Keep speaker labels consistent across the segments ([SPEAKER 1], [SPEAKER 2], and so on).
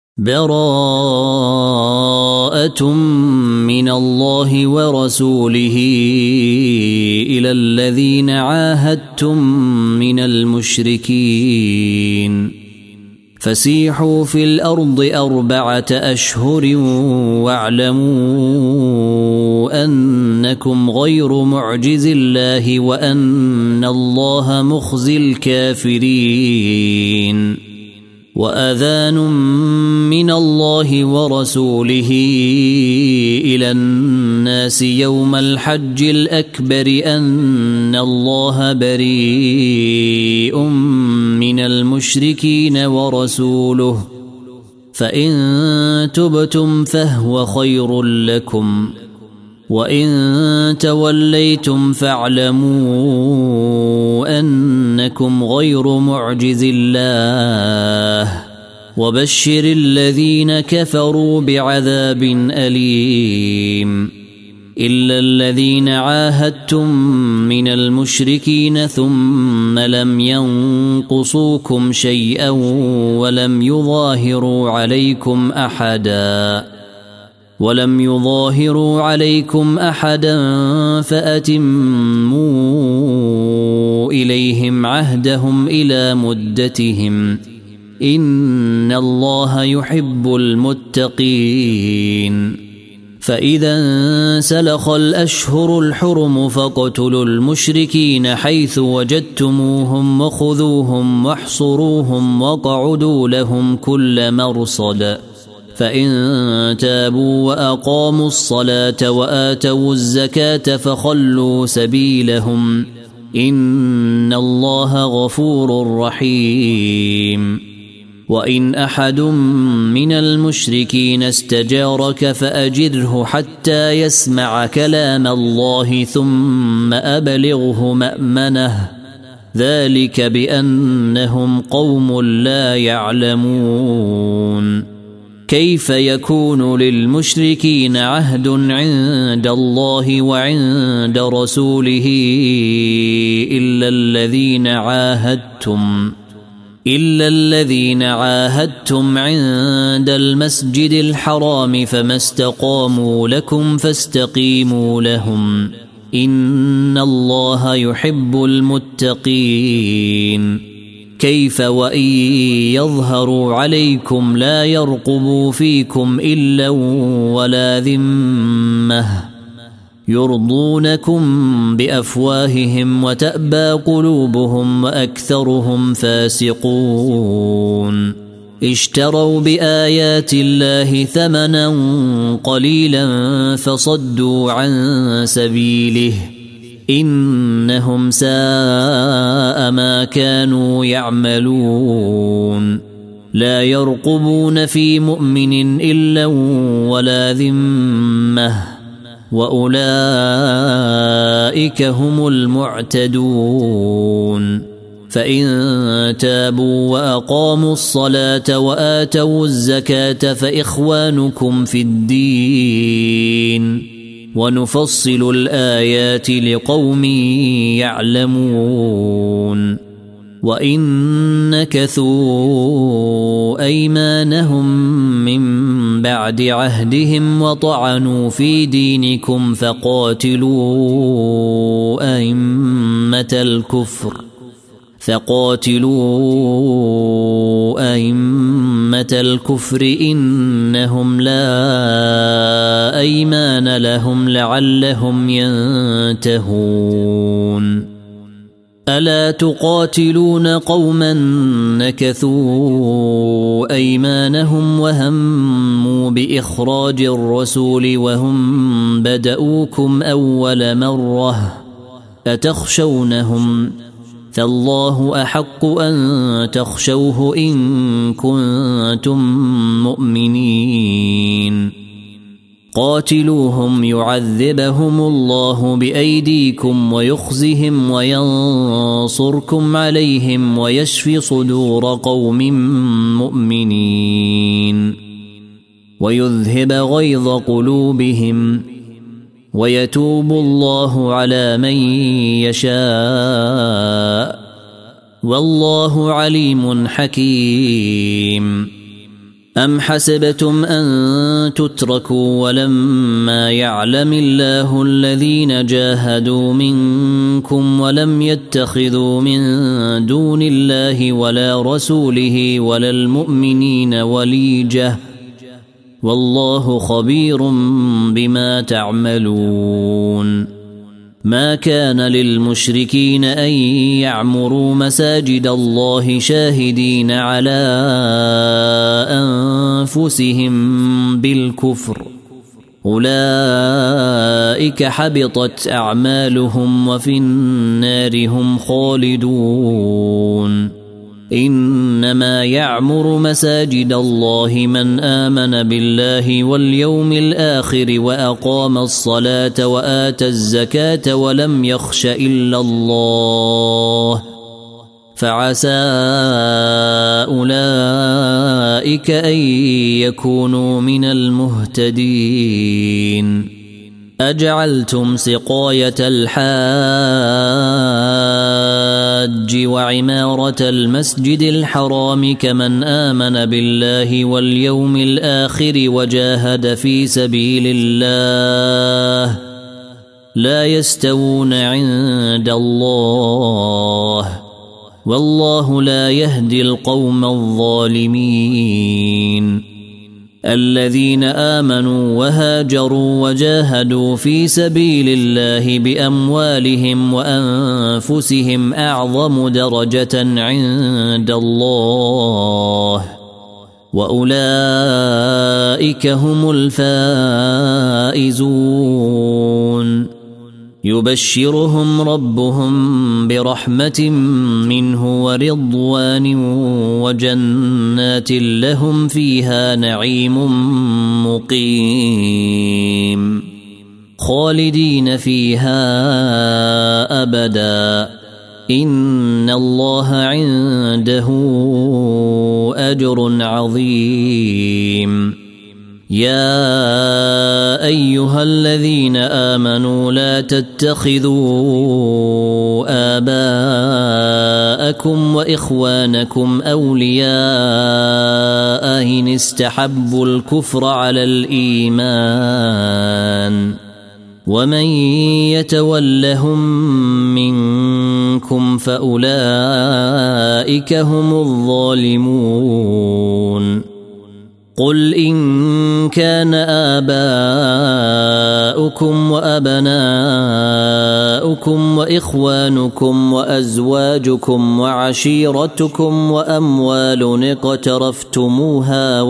[SPEAKER 1] براءة من الله ورسوله إلى الذين عاهدتم من المشركين فسيحوا في الأرض 4 أشهر واعلموا أنكم غير معجز الله وأن الله مخزي الكافرين وأذان من الله ورسوله إلى الناس يوم الحج الأكبر أن الله بريء من المشركين ورسوله فإن تبتم فهو خير لكم وإن توليتم فاعلموا أنكم غير معجز الله وبشر الذين كفروا بعذاب أليم إلا الذين عاهدتم من المشركين ثم لم ينقصوكم شيئا ولم يظاهروا عليكم أحدا فأتموا إليهم عهدهم إلى مدتهم إن الله يحب المتقين فإذا انسلخ الأشهر الحرم فاقتلوا المشركين حيث وجدتموهم وخذوهم واحصروهم واقعدوا لهم كل مرصد فإن تابوا وأقاموا الصلاة وآتوا الزكاة فخلوا سبيلهم إن الله غفور رحيم وإن أحد من المشركين استجارك فأجره حتى يسمع كلام الله ثم أبلغه مأمنه ذلك بأنهم قوم لا يعلمون كيف يكون للمشركين عهد عند الله وعند رسوله إلا الذين عاهدتم عند المسجد الحرام فما استقاموا لكم فاستقيموا لهم إن الله يحب المتقين كيف وإن يظهروا عليكم لا يرقبوا فيكم إلا ولا ذمة يرضونكم بأفواههم وتأبى قلوبهم وأكثرهم فاسقون اشتروا بآيات الله ثمنا قليلا فصدوا عن سبيله إنهم ساء ما كانوا يعملون لا يرقبون في مؤمن إلا ولا ذمة وأولئك هم المعتدون فإن تابوا وأقاموا الصلاة وآتوا الزكاة فإخوانكم في الدين ونفصل الآيات لقوم يعلمون وإن نكثوا أيمانهم من بعد عهدهم وطعنوا في دينكم فقاتلوا أئمة الكفر إنهم لا أيمان لهم لعلهم ينتهون ألا تقاتلون قوما نكثوا أيمانهم وهموا بإخراج الرسول وهم بدؤوكم أول مرة أتخشونهم فالله أحق أن تخشوه إن كنتم مؤمنين قاتلوهم يعذبهم الله بأيديكم ويخزهم وينصركم عليهم ويشفي صدور قوم مؤمنين ويذهب غيظ قلوبهم ويتوب الله على من يشاء والله عليم حكيم أم حسبتم أن تتركوا ولما يعلم الله الذين جاهدوا منكم ولم يتخذوا من دون الله ولا رسوله ولا المؤمنين وليجة والله خبير بما تعملون ما كان للمشركين أن يعمروا مساجد الله شاهدين على أنفسهم بالكفر أولئك حبطت أعمالهم وفي النار هم خالدون إنما يعمر مساجد الله من آمن بالله واليوم الآخر وأقام الصلاة وآتى الزكاة ولم يخش إلا الله فعسى أولئك أن يكونوا من المهتدين أجعلتم سقاية الحاج وعمارة المسجد الحرام كمن آمن بالله واليوم الآخر وجاهد في سبيل الله لا يستوون عند الله والله لا يهدي القوم الظالمين الذين آمنوا وهاجروا وجاهدوا في سبيل الله بأموالهم وأنفسهم أعظم درجة عند الله وأولئك هم الفائزون يبشرهم ربهم برحمة منه ورضوان وجنات لهم فيها نعيم مقيم خالدين فيها أبدا إن الله عنده أجر عظيم يا أيها الذين آمنوا لا تتخذوا آباءكم وإخوانكم أولياء إن استحبوا الكفر على الإيمان ومن يتولهم منكم فأولئك هم الظالمون قل إن كان آباؤكم وأبناؤكم وإخوانكم وأزواجكم وعشيرتكم وأموال اقترفتموها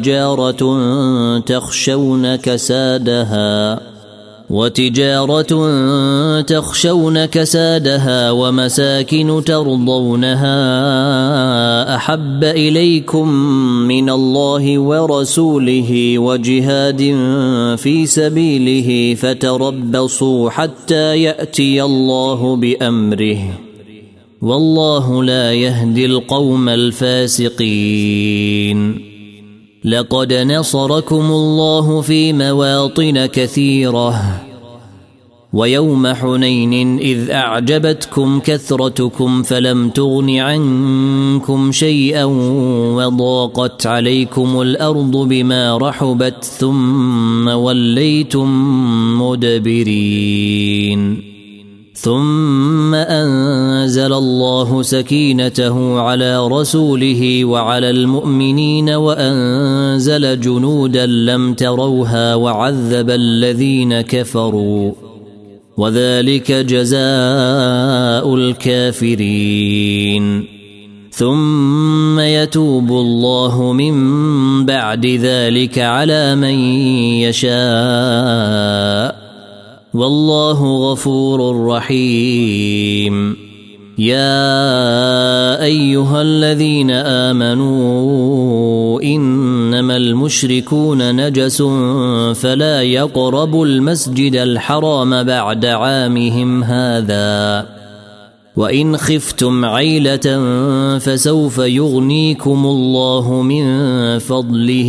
[SPEAKER 1] وتجارة تخشون كسادها ومساكن ترضونها أحب إليكم من الله ورسوله وجهاد في سبيله فتربصوا حتى يأتي الله بأمره والله لا يهدي القوم الفاسقين لقد نصركم الله في مواطن كثيرة ويوم حنين إذ أعجبتكم كثرتكم فلم تغن عنكم شيئا وضاقت عليكم الأرض بما رحبت ثم وليتم مدبرين ثم أنزل الله سكينته على رسوله وعلى المؤمنين وأنزل جنودا لم تروها وعذب الذين كفروا وذلك جزاء الكافرين ثم يتوب الله من بعد ذلك على من يشاء والله غفور رحيم يا أيها الذين آمنوا إنما المشركون نجس فلا يقربوا المسجد الحرام بعد عامهم هذا وإن خفتم عيلة فسوف يغنيكم الله من فضله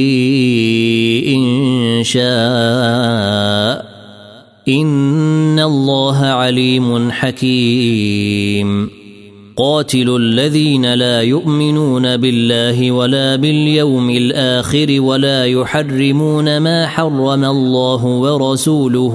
[SPEAKER 1] إن شاء إن الله عليم حكيم قاتلوا الذين لا يؤمنون بالله ولا باليوم الآخر ولا يحرمون ما حرم الله ورسوله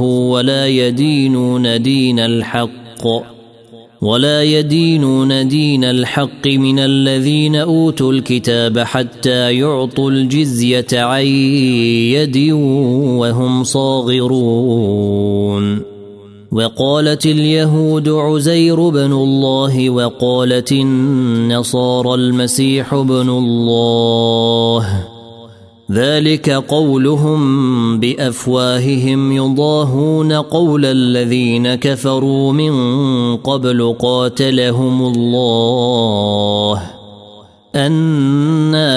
[SPEAKER 1] ولا يدينون دين الحق من الذين أوتوا الكتاب حتى يعطوا الجزية عن يد وهم صاغرون. وقالت اليهود عزير بن الله وقالت النصارى المسيح بن الله، ذلك قولهم بأفواههم يضاهون قول الذين كفروا من قبل قاتلهم الله أنى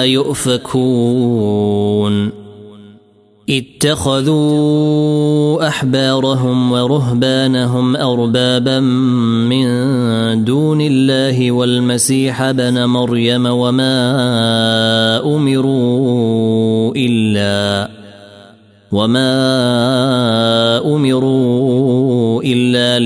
[SPEAKER 1] يؤفكون. اتخذوا أحبارهم ورهبانهم أربابا من دون الله والمسيح ابن مريم وما أمروا إلا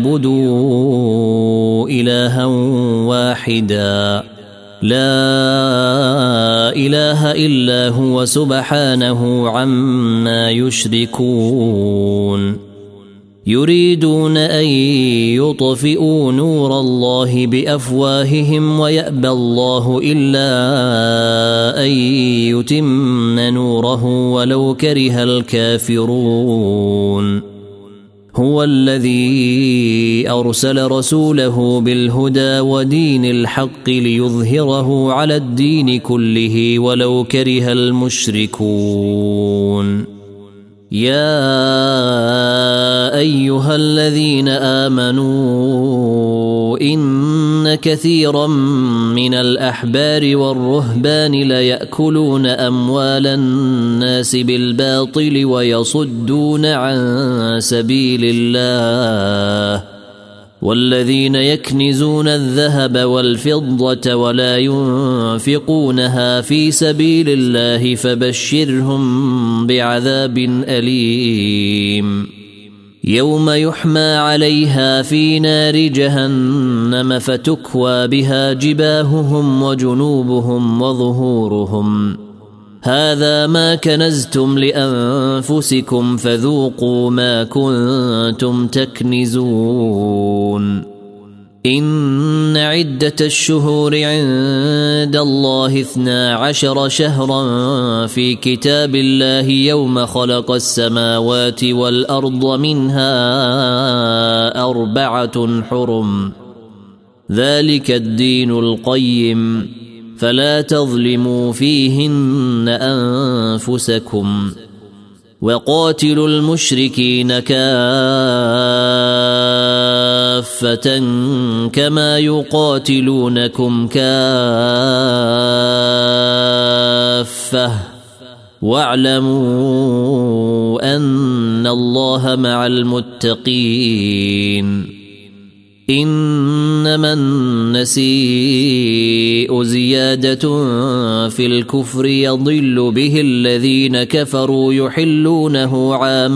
[SPEAKER 1] ليعبدوا إلها واحدا لا إله إلا هو سبحانه عما يشركون. يريدون أن يطفئوا نور الله بأفواههم ويأبى الله إلا أن يتم نوره ولو كره الكافرون. هو الذي أرسل رسوله بالهدى ودين الحق ليظهره على الدين كله ولو كره المشركون. يا أيها الذين آمنوا إن كثيرا من الأحبار والرهبان ليأكلون أموال الناس بالباطل ويصدون عن سبيل الله، والذين يكنزون الذهب والفضة ولا ينفقونها في سبيل الله فبشرهم بعذاب أليم يوم يحمى عليها في نار جهنم فتكوى بها جباههم وجنوبهم وظهورهم هذا ما كنزتم لأنفسكم فذوقوا ما كنتم تكنزون. إن عدة الشهور عند الله 12 شهرا في كتاب الله يوم خلق السماوات والأرض منها 4 حرم ذلك الدين القيم فلا تظلموا فيهن أنفسكم. وقاتلوا المشركين كافة كما يقاتلونكم كافة واعلموا أن الله مع المتقين. إنما النسيء زيادة في الكفر يضل به الذين كفروا يحلونه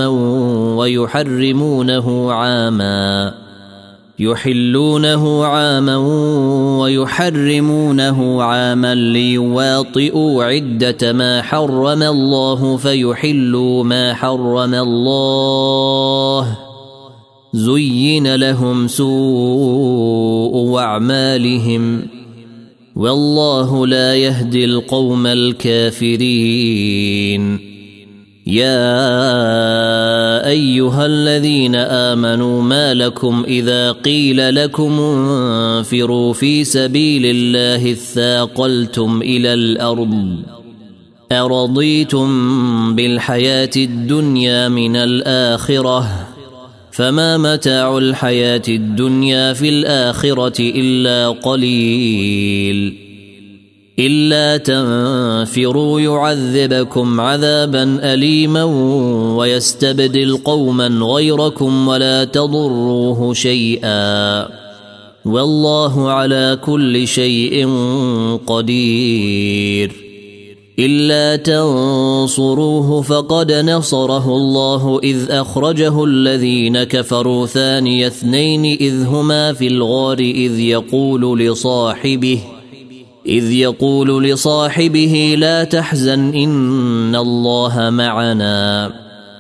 [SPEAKER 1] عاما ويحرمونه عاما ليواطئوا عدة ما حرم الله فيحلوا ما حرم الله زين لهم سوء أعمالهم والله لا يهدي القوم الكافرين. يا أيها الذين آمنوا ما لكم إذا قيل لكم انفروا في سبيل الله اثاقلتم إلى الأرض أرضيتم بالحياة الدنيا من الآخرة فما متاع الحياة الدنيا في الآخرة إلا قليل. إلا تنفروا يعذبكم عذابا أليما ويستبدل قوما غيركم ولا تضروه شيئا والله على كل شيء قدير. إلا تنصروه فقد نصره الله إذ أخرجه الذين كفروا ثاني اثنين إذ هما في الغار إذ يقول لصاحبه لا تحزن إن الله معنا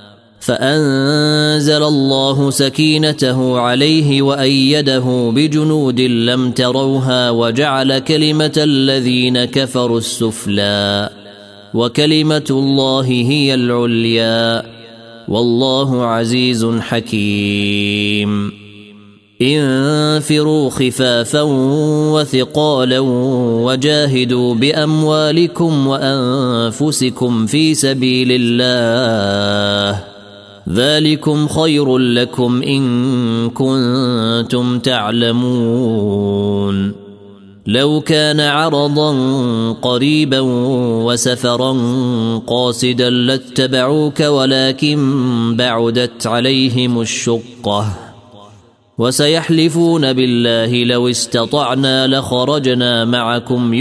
[SPEAKER 1] فأنزل الله سكينته عليه وأيده بجنود لم تروها وجعل كلمة الذين كفروا السفلى وكلمة الله هي العليا والله عزيز حكيم انفروا خفافا وثقالا وجاهدوا بأموالكم وأنفسكم في سبيل الله ذلكم خير لكم إن كنتم تعلمون لو كان عرضا قريبا وسفرا قاصدا لاتبعوك ولكن بعدت عليهم الشقة وسيحلفون بالله لو استطعنا لخرجنا معكم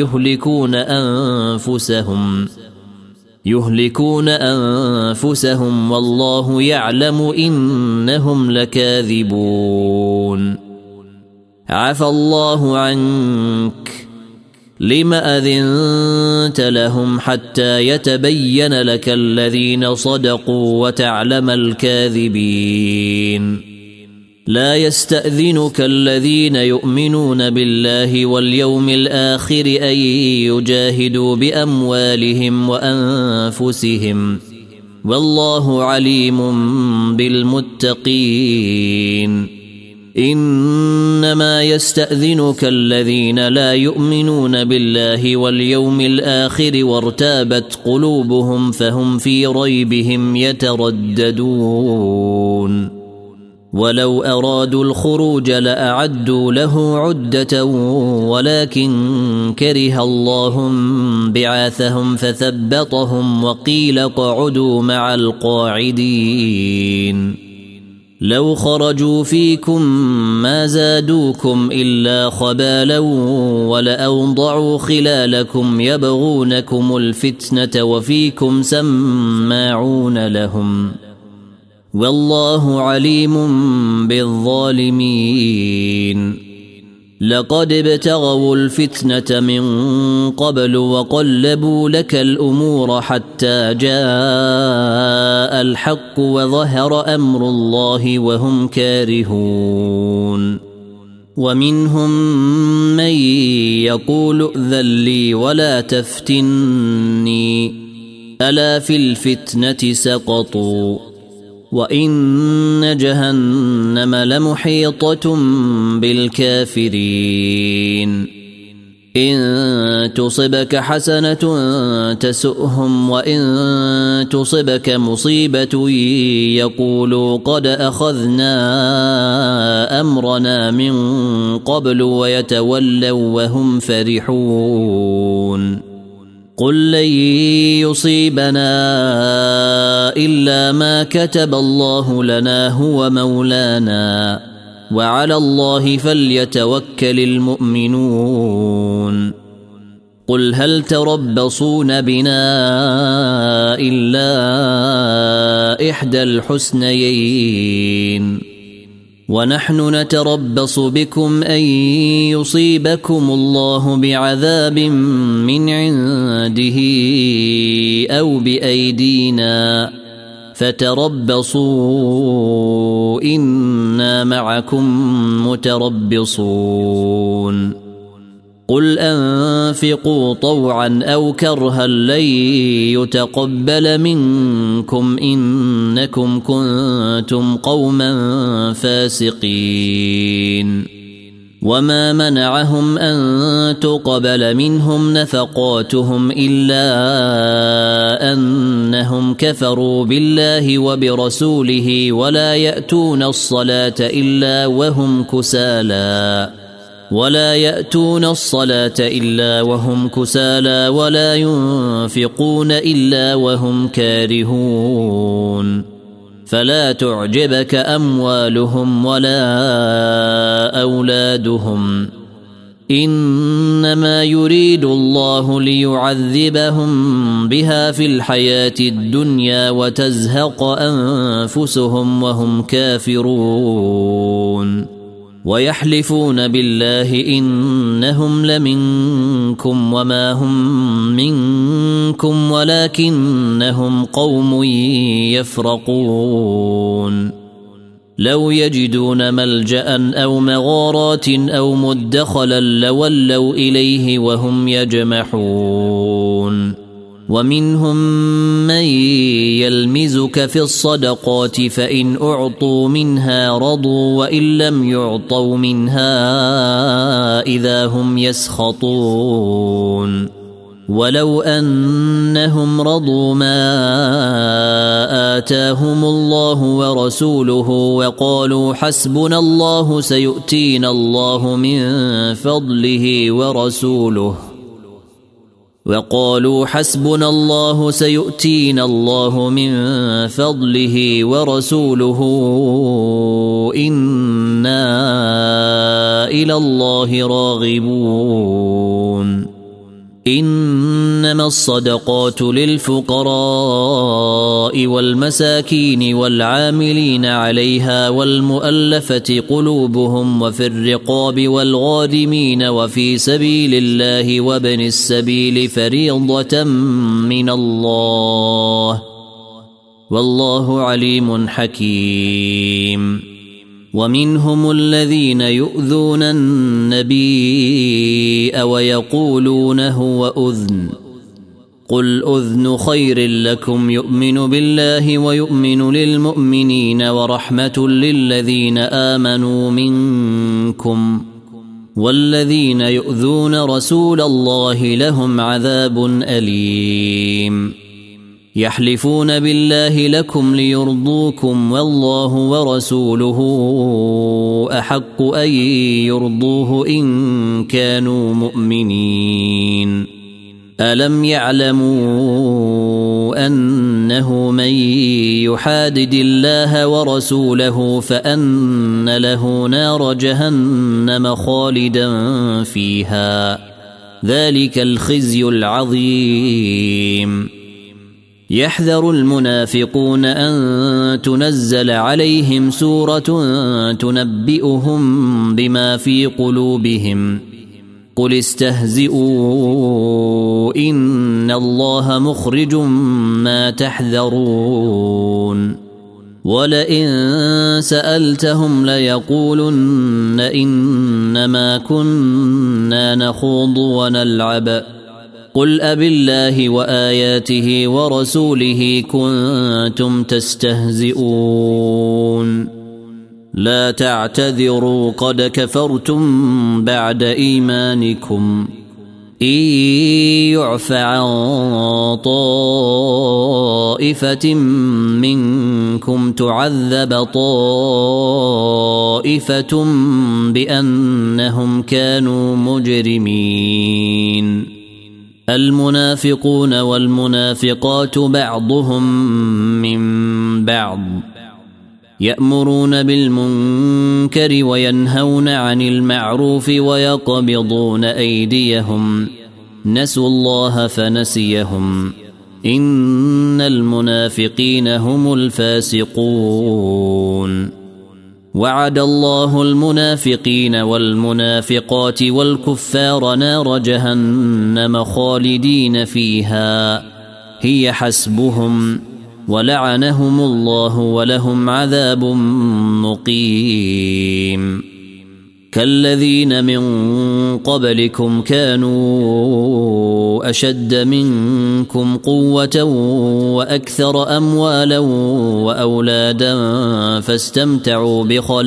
[SPEAKER 1] يهلكون أنفسهم والله يعلم إنهم لكاذبون عفى الله عنك لم أذنت لهم حتى يتبين لك الذين صدقوا وتعلم الكاذبين لا يستأذنك الذين يؤمنون بالله واليوم الآخر أن يجاهدوا بأموالهم وأنفسهم والله عليم بالمتقين إنما يستأذنك الذين لا يؤمنون بالله واليوم الآخر وارتابت قلوبهم فهم في ريبهم يترددون ولو أرادوا الخروج لأعدوا له عدة ولكن كره الله بعاثهم فثبطهم وقيل اقعدوا مع القاعدين لو خرجوا فيكم ما زادوكم إلا خبالا ولأوضعوا خلالكم يبغونكم الفتنة وفيكم سماعون لهم والله عليم بالظالمين لقد ابتغوا الفتنة من قبل وقلبوا لك الأمور حتى جاء الحق وظهر أمر الله وهم كارهون ومنهم من يقول ائذن لي ولا تفتني ألا في الفتنة سقطوا وإن جهنم لمحيطة بالكافرين إن تصبك حسنة تسؤهم وإن تصبك مصيبة يقولوا قد أخذنا أمرنا من قبل ويتولوا وهم فرحون قل لن يصيبنا إلا ما كتب الله لنا هو مولانا وعلى الله فليتوكل المؤمنون قل هل تربصون بنا إلا إحدى الحسنيين ونحن نتربص بكم أن يصيبكم الله بعذاب من عنده أو بأيدينا فتربصوا إنا معكم متربصون قل أنفقوا طوعا أو كرها لن يتقبل منكم إنكم كنتم قوما فاسقين وما منعهم أن تقبل منهم نفقاتهم إلا أنهم كفروا بالله وبرسوله ولا يأتون الصلاة إلا وهم كسالى ولا ينفقون إلا وهم كارهون فلا تعجبك أموالهم ولا أولادهم إنما يريد الله ليعذبهم بها في الحياة الدنيا وتزهق أنفسهم وهم كافرون ويحلفون بالله إنهم لمنكم وما هم منكم ولكنهم قوم يفرقون لو يجدون ملجأ أو مغارات أو مدخلا لولوا إليه وهم يجمحون ومنهم من يلمزك في الصدقات فإن أعطوا منها رضوا وإن لم يعطوا منها إذا هم يسخطون ولو أنهم رضوا ما آتاهم الله ورسوله وقالوا حسبنا الله سيؤتينا الله من فضله ورسوله إنا إلى الله راغبون إنما الصدقات للفقراء والمساكين والعاملين عليها والمؤلفة قلوبهم وفي الرقاب والغارمين وفي سبيل الله وابن السبيل فريضة من الله والله عليم حكيم ومنهم الذين يؤذون النبي ويقولون هو أذن قل أذن خير لكم يؤمن بالله ويؤمن للمؤمنين ورحمة للذين آمنوا منكم والذين يؤذون رسول الله لهم عذاب أليم يحلفون بالله لكم ليرضوكم والله ورسوله أحق أن يرضوه إن كانوا مؤمنين ألم يعلموا أنه من يحادد الله ورسوله فأن له نار جهنم خالدا فيها ذلك الخزي العظيم يحذر المنافقون أن تنزل عليهم سورة تنبئهم بما في قلوبهم قل استهزئوا إن الله مخرج ما تحذرون ولئن سألتهم ليقولن إنما كنا نخوض ونلعب قل أبالله وآياته ورسوله كنتم تستهزئون لا تعتذروا قد كفرتم بعد إيمانكم إن يعف عن طائفة منكم تعذب طائفة بأنهم كانوا مجرمين المنافقون والمنافقات بعضهم من بعض يأمرون بالمنكر وينهون عن المعروف ويقبضون أيديهم نسوا الله فنسيهم إن المنافقين هم الفاسقون وعد الله المنافقين والمنافقات والكفار نار جهنم خالدين فيها هي حسبهم ولعنهم الله ولهم عذاب مقيم كالذين من قبلكم كانوا أشد منكم قوة وأكثر أموالا وأولادا فاستمتعوا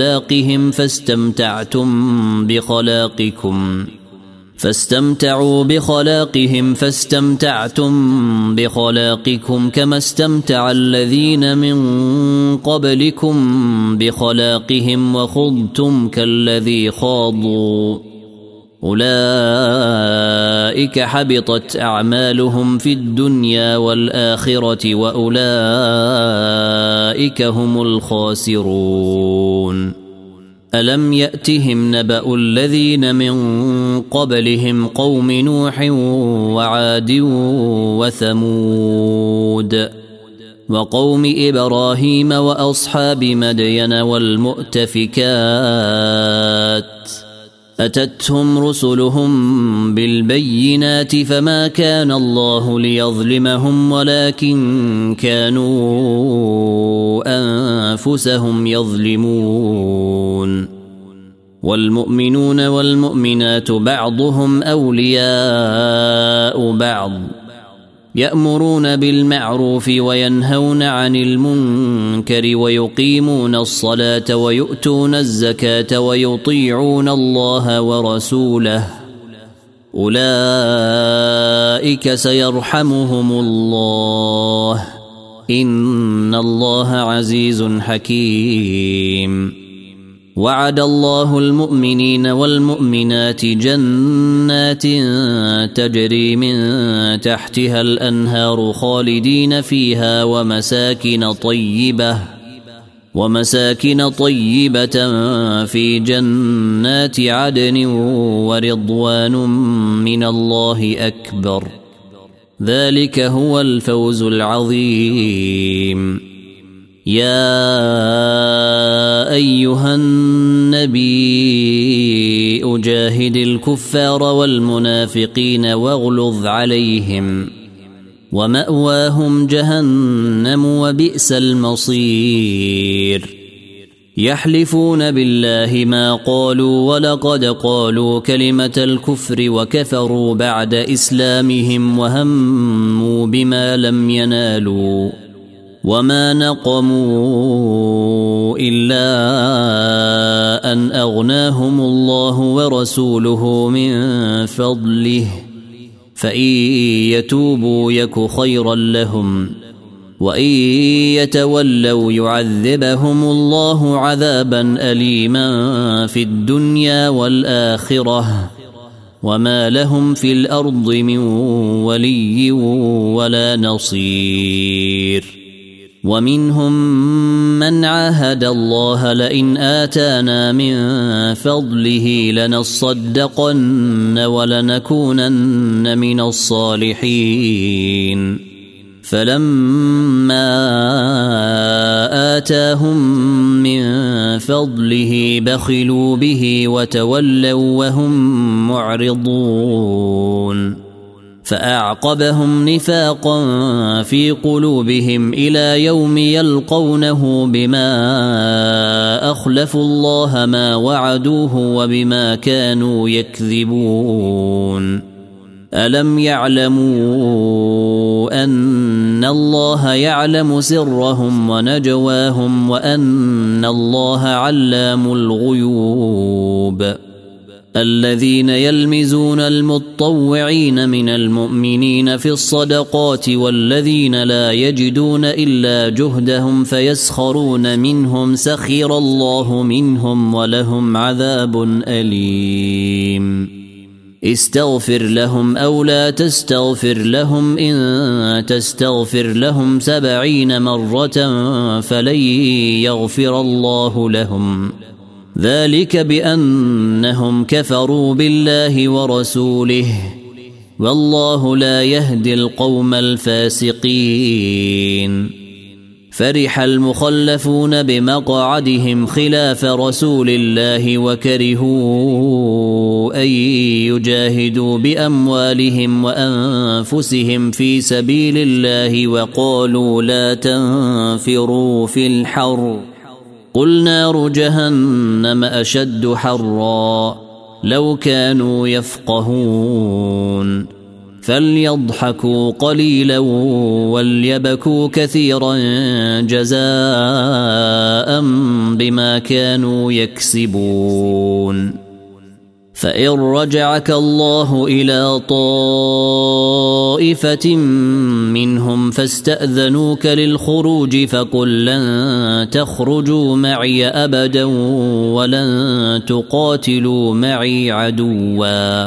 [SPEAKER 1] بخلاقهم فاستمتعتم بخلاقكم كما استمتع الذين من قبلكم بخلاقهم وخضتم كالذي خاضوا أولئك حبطت أعمالهم في الدنيا والآخرة وأولئك هم الخاسرون ألم يأتهم نبأ الذين من قبلهم قوم نوح وعاد وثمود وقوم إبراهيم وأصحاب مدين والمؤتفكات أتتهم رسلهم بالبينات فما كان الله ليظلمهم ولكن كانوا أنفسهم يظلمون والمؤمنون والمؤمنات بعضهم أولياء بعض يأمرون بالمعروف وينهون عن المنكر ويقيمون الصلاة ويؤتون الزكاة ويطيعون الله ورسوله أولئك سيرحمهم الله إن الله عزيز حكيم وعد الله المؤمنين والمؤمنات جنات تجري من تحتها الأنهار خالدين فيها ومساكن طيبة في جنات عدن ورضوان من الله أكبر ذلك هو الفوز العظيم يا أيها النبي أجاهد الكفار والمنافقين واغلظ عليهم ومأواهم جهنم وبئس المصير يحلفون بالله ما قالوا ولقد قالوا كلمة الكفر وكفروا بعد إسلامهم وهموا بما لم ينالوا وما نقموا إلا أن أغناهم الله ورسوله من فضله فإن يتوبوا يك خيرا لهم وإن يتولوا يعذبهم الله عذابا أليما في الدنيا والآخرة وما لهم في الأرض من ولي ولا نصير ومنهم من عاهد الله لئن آتانا من فضله لنصدقن ولنكونن من الصالحين فلما آتاهم من فضله بخلوا به وتولوا وهم معرضون فأعقبهم نفاقا في قلوبهم إلى يوم يلقونه بما أخلفوا الله ما وعدوه وبما كانوا يكذبون ألم يعلموا أن الله يعلم سرهم ونجواهم وأن الله علام الغيوب الذين يلمزون المتطوعين من المؤمنين في الصدقات والذين لا يجدون إلا جهدهم فيسخرون منهم سخر الله منهم ولهم عذاب أليم استغفر لهم أو لا تستغفر لهم إن تستغفر لهم 70 مرة فلن يغفر الله لهم ذلك بأنهم كفروا بالله ورسوله والله لا يهدي القوم الفاسقين فرح المخلفون بمقعدهم خلاف رسول الله وكرهوا أن يجاهدوا بأموالهم وأنفسهم في سبيل الله وقالوا لا تنفروا في الحر قل نار جهنم أشد حرا لو كانوا يفقهون فليضحكوا قليلا وليبكوا كثيرا جزاء بما كانوا يكسبون فإن رجعك الله إلى طائفة منهم فاستأذنوك للخروج فقل لن تخرجوا معي أبدا ولن تقاتلوا معي عدوا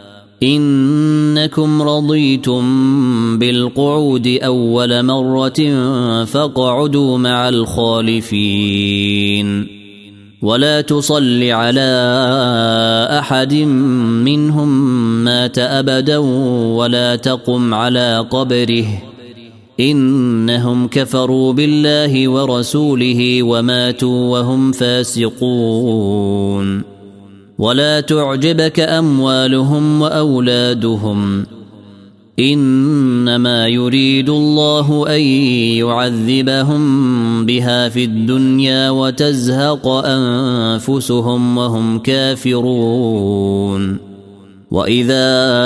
[SPEAKER 1] إنكم رضيتم بالقعود أول مرة فاقعدوا مع الخالفين ولا تصل على أحد منهم مات أبدا ولا تقم على قبره إنهم كفروا بالله ورسوله وماتوا وهم فاسقون ولا تعجبك أموالهم وأولادهم إنما يريد الله أن يعذبهم بها في الدنيا وتزهق أنفسهم وهم كافرون وإذا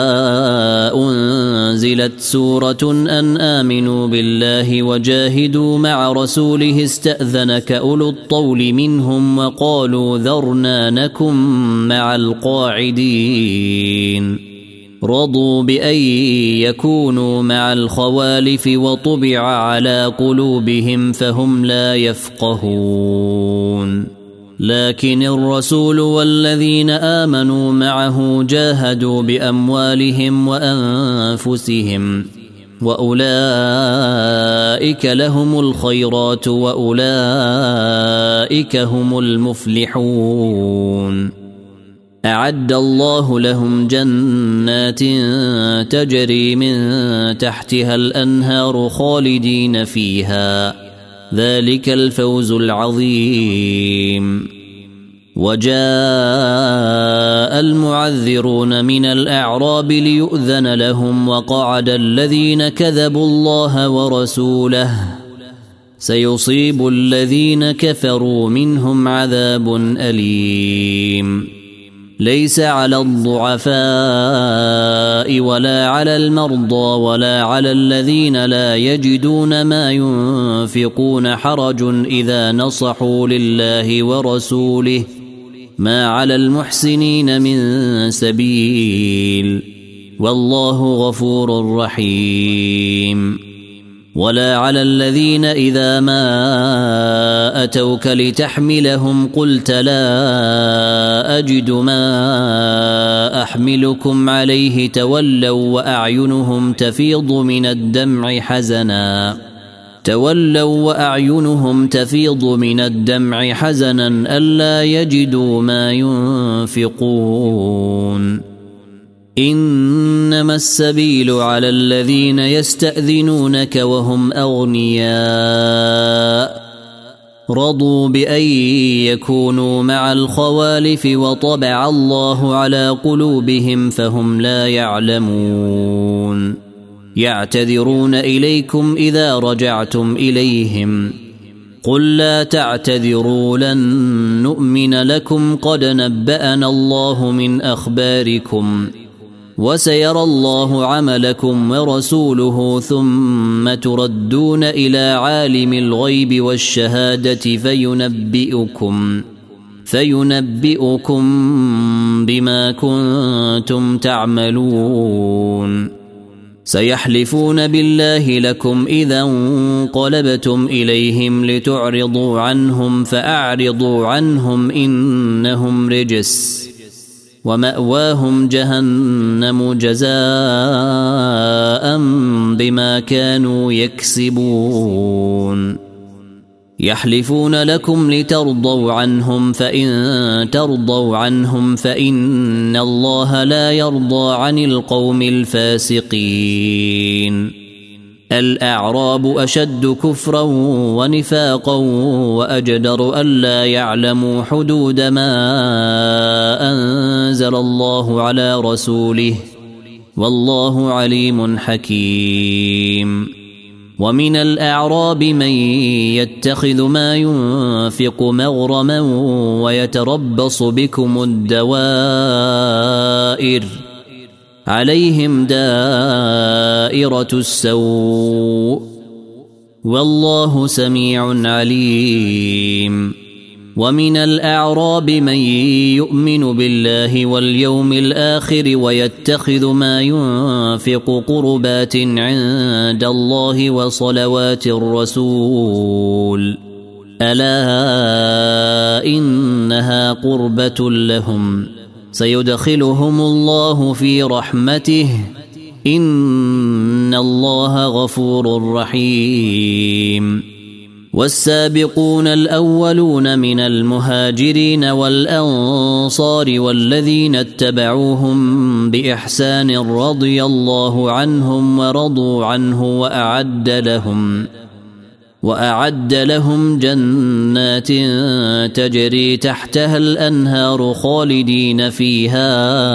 [SPEAKER 1] أنزلت سورة أن آمنوا بالله وجاهدوا مع رسوله استأذنك أولو الطول منهم وقالوا ذرنا نكن مع القاعدين رضوا بأن يكونوا مع الخوالف وطبع على قلوبهم فهم لا يفقهون لكن الرسول والذين آمنوا معه جاهدوا بأموالهم وأنفسهم وأولئك لهم الخيرات وأولئك هم المفلحون أعد الله لهم جنات تجري من تحتها الأنهار خالدين فيها ذلك الفوز العظيم وجاء المعذرون من الأعراب ليؤذن لهم وقعد الذين كذبوا الله ورسوله سيصيب الذين كفروا منهم عذاب أليم ليس على الضعفاء ولا على المرضى ولا على الذين لا يجدون ما ينفقون حرج إذا نصحوا لله ورسوله ما على المحسنين من سبيل والله غفور رحيم ولا على الذين إذا ما أتوك لتحملهم قلت لا أجد ما أحملكم عليه تولوا وأعينهم تفيض من الدمع حزنا ألا يجدوا ما ينفقون إنما السبيل على الذين يستأذنونك وهم أغنياء رضوا بأن يكونوا مع الخوالف وطبع الله على قلوبهم فهم لا يعلمون يعتذرون إليكم إذا رجعتم إليهم قل لا تعتذروا لن نؤمن لكم قد نبأنا الله من أخباركم وسيرى الله عملكم ورسوله ثم تردون إلى عالم الغيب والشهادة فينبئكم بما كنتم تعملون سيحلفون بالله لكم إذا انقلبتم إليهم لتعرضوا عنهم فأعرضوا عنهم إنهم رجس ومأواهم جهنم جزاء بما كانوا يكسبون يحلفون لكم لترضوا عنهم فإن ترضوا عنهم فإن الله لا يرضى عن القوم الفاسقين الأعراب أشد كفرا ونفاقا وأجدر ألا يعلموا حدود ما أنزل الله على رسوله والله عليم حكيم ومن الأعراب من يتخذ ما ينفق مغرما ويتربص بكم الدوائر عليهم دائرة السوء والله سميع عليم ومن الأعراب من يؤمن بالله واليوم الآخر ويتخذ ما ينفق قربات عند الله وصلوات الرسول ألا إنها قربة لهم سيدخلهم الله في رحمته إن الله غفور رحيم والسابقون الأولون من المهاجرين والأنصار والذين اتبعوهم بإحسان رضي الله عنهم ورضوا عنه وأعد لهم جنات تجري تحتها الأنهار خالدين فيها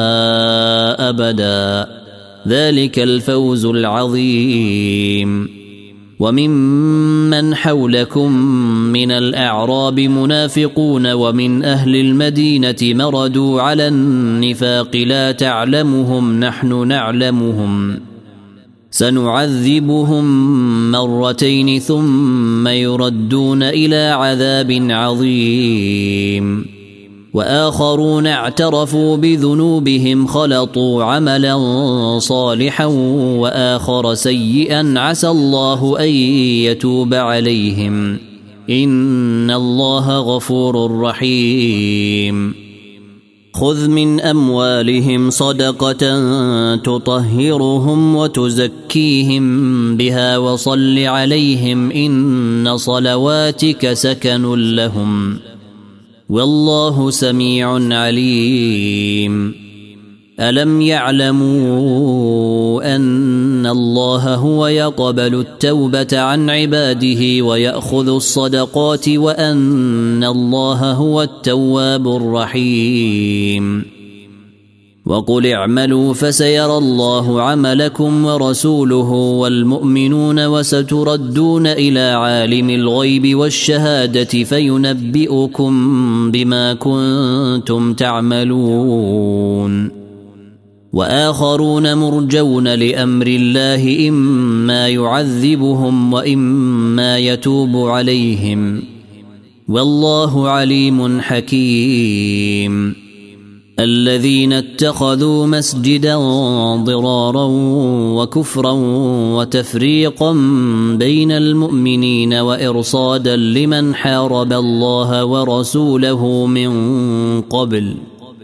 [SPEAKER 1] أبدا ذلك الفوز العظيم. وممن حولكم من الأعراب منافقون ومن أهل المدينة مردوا على النفاق لا تعلمهم نحن نعلمهم سنعذبهم مرتين ثم يردون إلى عذاب عظيم. وآخرون اعترفوا بذنوبهم خلطوا عملا صالحا وآخر سيئا عسى الله أن يتوب عليهم إن الله غفور رحيم. خذ من أموالهم صدقة تطهرهم وتزكيهم بها وصل عليهم إن صلواتك سكن لهم والله سميع عليم. ألم يعلموا أن الله هو يقبل التوبة عن عباده ويأخذ الصدقات وأن الله هو التواب الرحيم. وقل اعملوا فسيرى الله عملكم ورسوله والمؤمنون وستردون إلى عالم الغيب والشهادة فينبئكم بما كنتم تعملون. وآخرون مرجون لأمر الله إما يعذبهم وإما يتوب عليهم والله عليم حكيم. الذين اتخذوا مسجدا ضرارا وكفرا وتفريقا بين المؤمنين وإرصادا لمن حارب الله ورسوله من قبل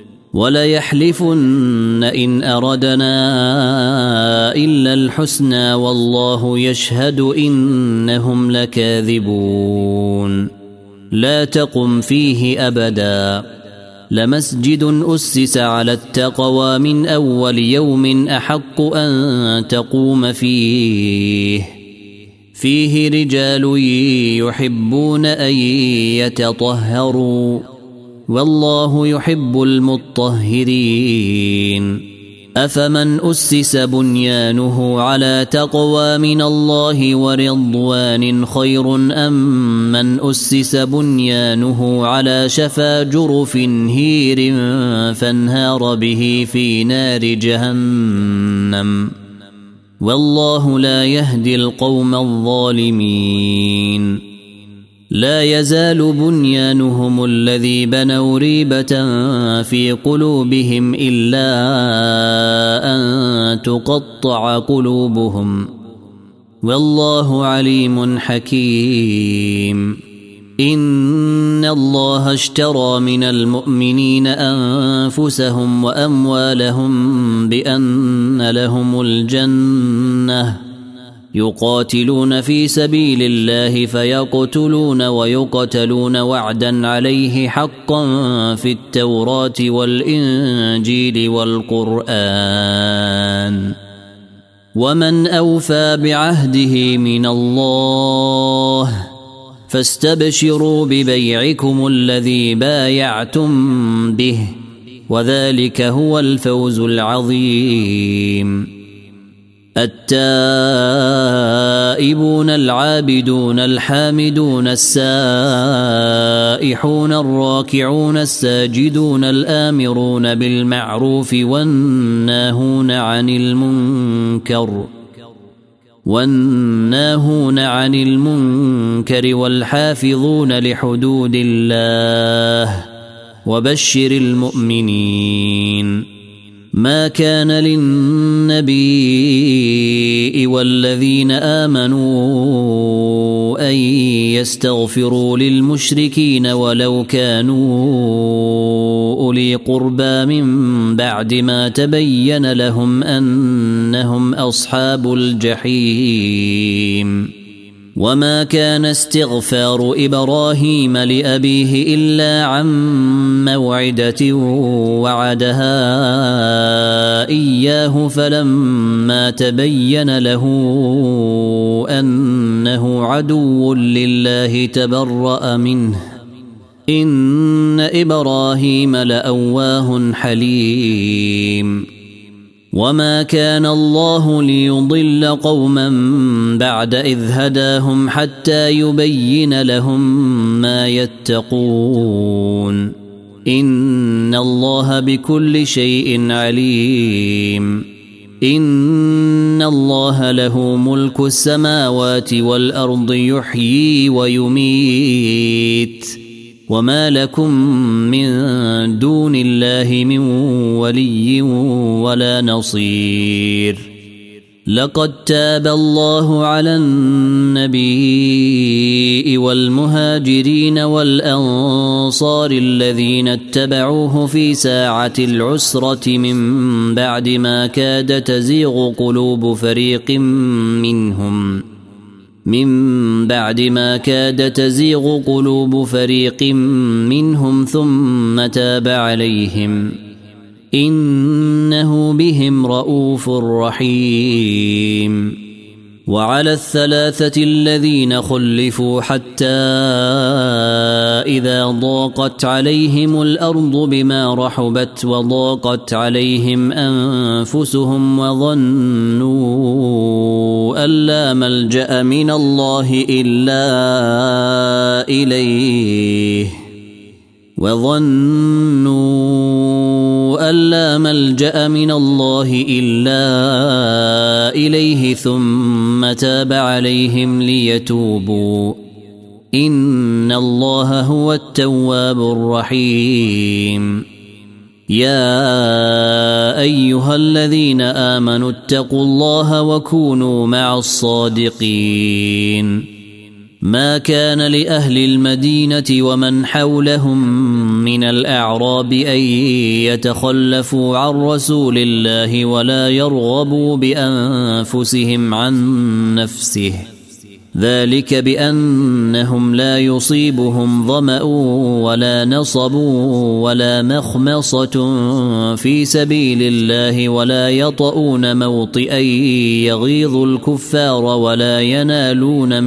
[SPEAKER 1] وليحلفن إن أردنا إلا الحسنى والله يشهد إنهم لكاذبون. لا تقم فيه أبدا لمسجد أسس على التقوى من أول يوم أحق أن تقوم فيه رجال يحبون أن يتطهروا والله يحب المطهرين. أفمن أسس بنيانه على تقوى من الله ورضوان خير أم من أسس بنيانه على شفا جرف هير فانهار به في نار جهنم والله لا يهدي القوم الظالمين. لا يزال بنيانهم الذي بنوا ريبة في قلوبهم إلا أن تقطع قلوبهم والله عليم حكيم. إن الله اشترى من المؤمنين أنفسهم وأموالهم بأن لهم الجنة يقاتلون في سبيل الله فيقتلون ويقتلون وعدا عليه حقا في التوراة والإنجيل والقرآن ومن أوفى بعهده من الله فاستبشروا ببيعكم الذي بايعتم به وذلك هو الفوز العظيم. التائبون العابدون الحامدون السائحون الراكعون الساجدون الآمرون بالمعروف والناهون عن المنكر والحافظون لحدود الله وبشر المؤمنين. ما كان للنبي والذين آمنوا أن يستغفروا للمشركين ولو كانوا أولي قربى من بعد ما تبين لهم أنهم أصحاب الجحيم. وما كان استغفار إبراهيم لأبيه إلا عن موعدة وعدها إياه فلما تبين له أنه عدو لله تبرأ منه إن إبراهيم لأواه حليم وما كان الله ليضل قوما بعد إذ هداهم حتى يبين لهم ما يتقون إن الله بكل شيء عليم إن الله له ملك السماوات والأرض يحيي ويميت وما لكم من دون الله من ولي ولا نصير لقد تاب الله على النبي والمهاجرين والأنصار الذين اتبعوه في ساعة العسرة من بعد ما كاد تزيغ قلوب فريق منهم ثم تاب عليهم إنه بهم رؤوف رحيم وعلى الثلاثة الذين خلفوا حتى إذا ضاقت عليهم الأرض بما رحبت وضاقت عليهم أنفسهم وظنوا أن لا ملجأ من الله إلا إليه ثم تاب عليهم ليتوبوا إن الله هو التواب الرحيم يا أيها الذين آمنوا اتقوا الله وكونوا مع الصادقين ما كان لأهل المدينة ومن حولهم من الأعراب أن يتخلفوا عن رسول الله ولا يرغبوا بأنفسهم عن نفسه ذلك بأنهم لا يصيبهم ظمأ ولا نصب ولا مخمصة في سبيل الله ولا يطؤون موطئا يغيظ الكفار ولا ينالون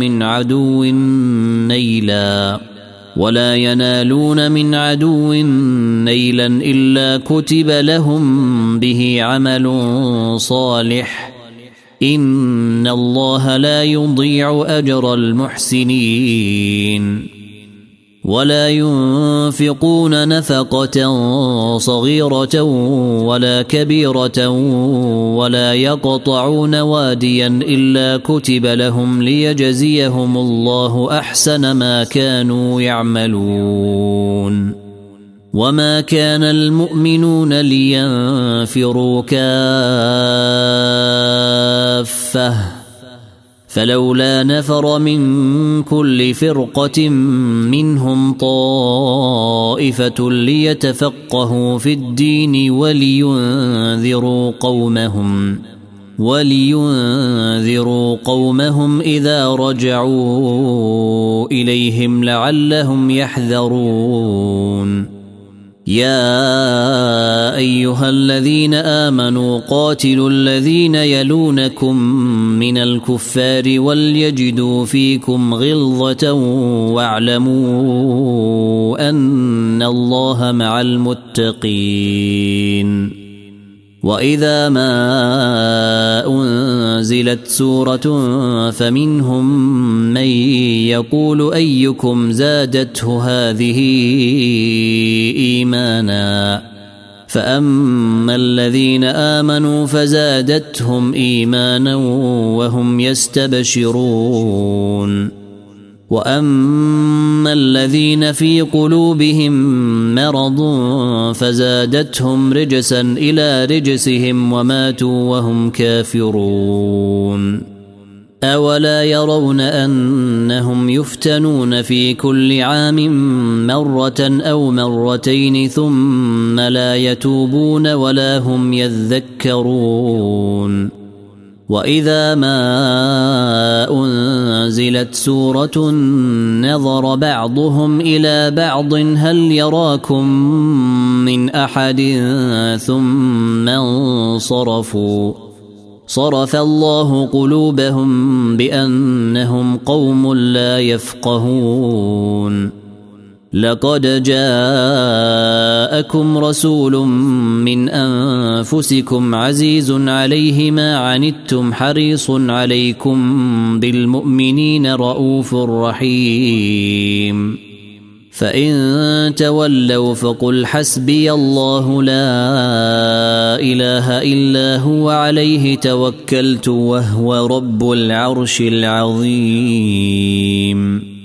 [SPEAKER 1] من عدو نيلا إلا كتب لهم به عمل صالح إن الله لا يضيع أجر المحسنين ولا ينفقون نفقة صغيرة ولا كبيرة ولا يقطعون واديا إلا كتب لهم ليجزيهم الله أحسن ما كانوا يعملون وما كان المؤمنون لينفروا كافة فلولا نفر من كل فرقة منهم طائفة ليتفقهوا في الدين ولينذروا قومهم إذا رجعوا إليهم لعلهم يحذرون يا أيها الذين آمنوا قاتلوا الذين يلونكم من الكفار وليجدوا فيكم غلظة واعلموا أن الله مع المتقين وإذا ما أنزلت سورة فمنهم من يقول أيكم زادته هذه إيمانا فأما الذين آمنوا فزادتهم إيمانا وهم يستبشرون وأما الذين في قلوبهم مرض فزادتهم رجسا إلى رجسهم وماتوا وهم كافرون أولا يرون أنهم يفتنون في كل عام مرة أو مرتين ثم لا يتوبون ولا هم يذكرون وإذا ما أنزلت سورة نظر بعضهم إلى بعض هل يراكم من أحد ثم انصرفوا صرف الله قلوبهم بأنهم قوم لا يفقهون لقد جاءكم رسول من أنفسكم عزيز عليه ما عنتم حريص عليكم بالمؤمنين رؤوف رحيم فإن تولوا فقل حسبي الله لا إله إلا هو عليه توكلت وهو رب العرش العظيم